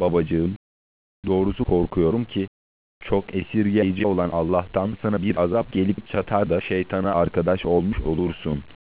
Babacığım, doğrusu korkuyorum ki çok esirgeyici olan Allah'tan sana bir azap gelip çatar da şeytana arkadaş olmuş olursun.